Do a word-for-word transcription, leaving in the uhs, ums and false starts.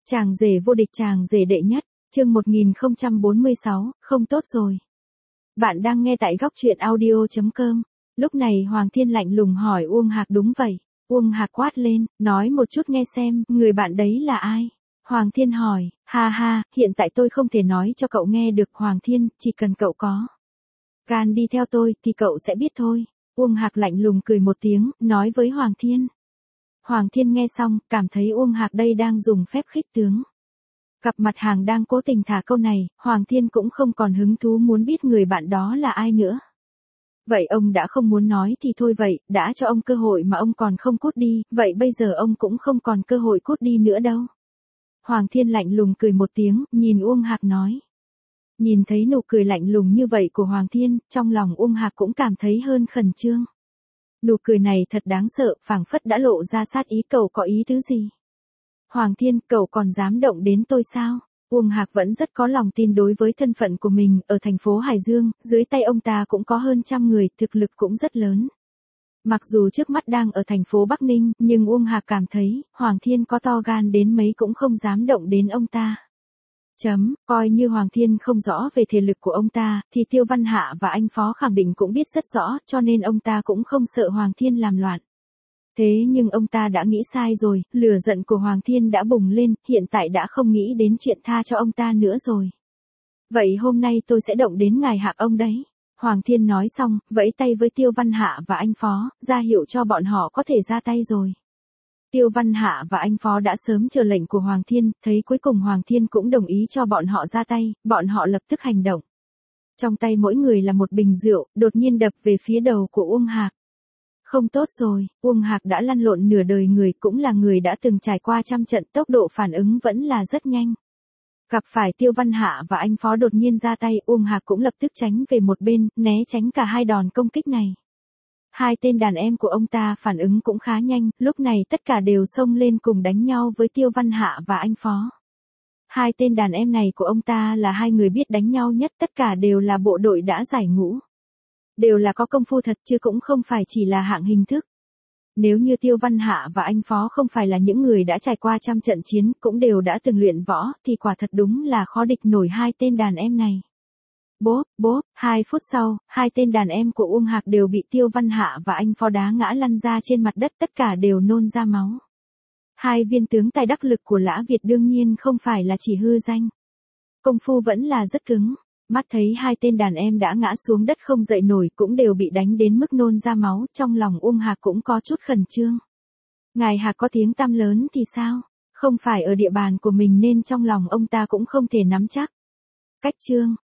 Chàng rể vô địch chàng rể đệ nhất, chương một nghìn không trăm bốn mươi sáu, không tốt rồi. Bạn đang nghe tại góc truyện audio chấm com. Lúc này Hoàng Thiên lạnh lùng hỏi Uông Hạc. Đúng vậy. Uông Hạc quát lên, nói một chút nghe xem, người bạn đấy là ai? Hoàng Thiên hỏi, ha ha, hiện tại tôi không thể nói cho cậu nghe được. Hoàng Thiên, chỉ cần cậu có gan đi theo tôi, thì cậu sẽ biết thôi. Uông Hạc lạnh lùng cười một tiếng, nói với Hoàng Thiên. Hoàng Thiên nghe xong, cảm thấy Uông Hạc đây đang dùng phép khích tướng. Gặp mặt hàng đang cố tình thả câu này, Hoàng Thiên cũng không còn hứng thú muốn biết người bạn đó là ai nữa. Vậy ông đã không muốn nói thì thôi vậy, đã cho ông cơ hội mà ông còn không cút đi, vậy bây giờ ông cũng không còn cơ hội cút đi nữa đâu. Hoàng Thiên lạnh lùng cười một tiếng, nhìn Uông Hạc nói. Nhìn thấy nụ cười lạnh lùng như vậy của Hoàng Thiên, trong lòng Uông Hạc cũng cảm thấy hơn khẩn trương. Nụ cười này thật đáng sợ, phảng phất đã lộ ra sát ý. Cậu có ý tứ gì? Hoàng Thiên, cậu còn dám động đến tôi sao? Uông Hạc vẫn rất có lòng tin đối với thân phận của mình, ở thành phố Hải Dương, dưới tay ông ta cũng có hơn trăm người, thực lực cũng rất lớn. Mặc dù trước mắt đang ở thành phố Bắc Ninh, nhưng Uông Hạc cảm thấy, Hoàng Thiên có to gan đến mấy cũng không dám động đến ông ta. Chấm, coi như Hoàng Thiên không rõ về thể lực của ông ta, thì Tiêu Văn Hạ và anh Phó khẳng định cũng biết rất rõ, cho nên ông ta cũng không sợ Hoàng Thiên làm loạn. Thế nhưng ông ta đã nghĩ sai rồi, lửa giận của Hoàng Thiên đã bùng lên, hiện tại đã không nghĩ đến chuyện tha cho ông ta nữa rồi. Vậy hôm nay tôi sẽ động đến ngài Hạc ông đấy. Hoàng Thiên nói xong, vẫy tay với Tiêu Văn Hạ và anh Phó, ra hiệu cho bọn họ có thể ra tay rồi. Tiêu Văn Hạ và anh Phó đã sớm chờ lệnh của Hoàng Thiên, thấy cuối cùng Hoàng Thiên cũng đồng ý cho bọn họ ra tay, bọn họ lập tức hành động. Trong tay mỗi người là một bình rượu, đột nhiên đập về phía đầu của Uông Hạc. Không tốt rồi, Uông Hạc đã lăn lộn nửa đời người, cũng là người đã từng trải qua trăm trận, tốc độ phản ứng vẫn là rất nhanh. Gặp phải Tiêu Văn Hạ và anh Phó đột nhiên ra tay, Uông Hạc cũng lập tức tránh về một bên, né tránh cả hai đòn công kích này. Hai tên đàn em của ông ta phản ứng cũng khá nhanh, lúc này tất cả đều xông lên cùng đánh nhau với Tiêu Văn Hạ và anh Phó. Hai tên đàn em này của ông ta là hai người biết đánh nhau nhất, tất cả đều là bộ đội đã giải ngũ. Đều là có công phu thật chứ cũng không phải chỉ là hạng hình thức. Nếu như Tiêu Văn Hạ và anh Phó không phải là những người đã trải qua trăm trận chiến, cũng đều đã từng luyện võ, thì quả thật đúng là khó địch nổi hai tên đàn em này. Bốp, bốp, hai phút sau, hai tên đàn em của Uông Hạc đều bị Tiêu Văn Hạ và anh Phó đá ngã lăn ra trên mặt đất, tất cả đều nôn ra máu. Hai viên tướng tài đắc lực của Lã Việt đương nhiên không phải là chỉ hư danh. Công phu vẫn là rất cứng. Mắt thấy hai tên đàn em đã ngã xuống đất không dậy nổi, cũng đều bị đánh đến mức nôn ra máu, trong lòng Uông Hạc cũng có chút khẩn trương. Ngài Hạc có tiếng tăm lớn thì sao? Không phải ở địa bàn của mình nên trong lòng ông ta cũng không thể nắm chắc. Cách chương,